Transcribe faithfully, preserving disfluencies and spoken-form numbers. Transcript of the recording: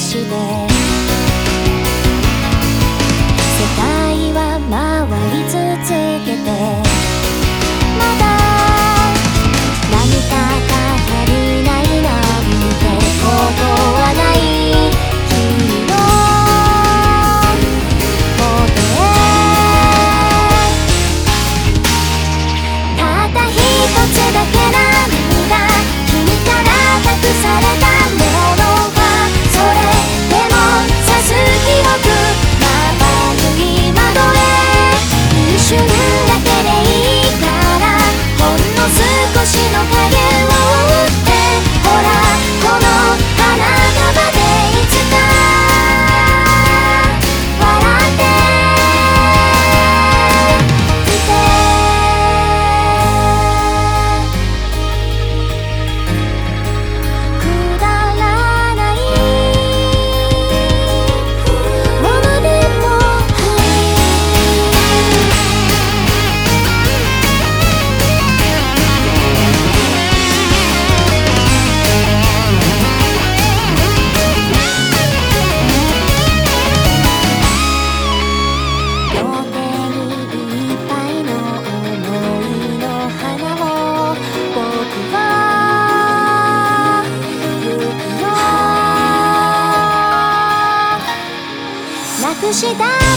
して世界は回り続けてまだ何かが足りないなんてことはない君のもとへたった一つだけなんだ君から託されたものはそれでもさす記憶まばゆい窓へ一瞬だけでいいからほんの少しの影を打ってほらこの花束でいつか笑ってきてくだらないものでも両手にいっぱいの想いの花を僕は行くよなくした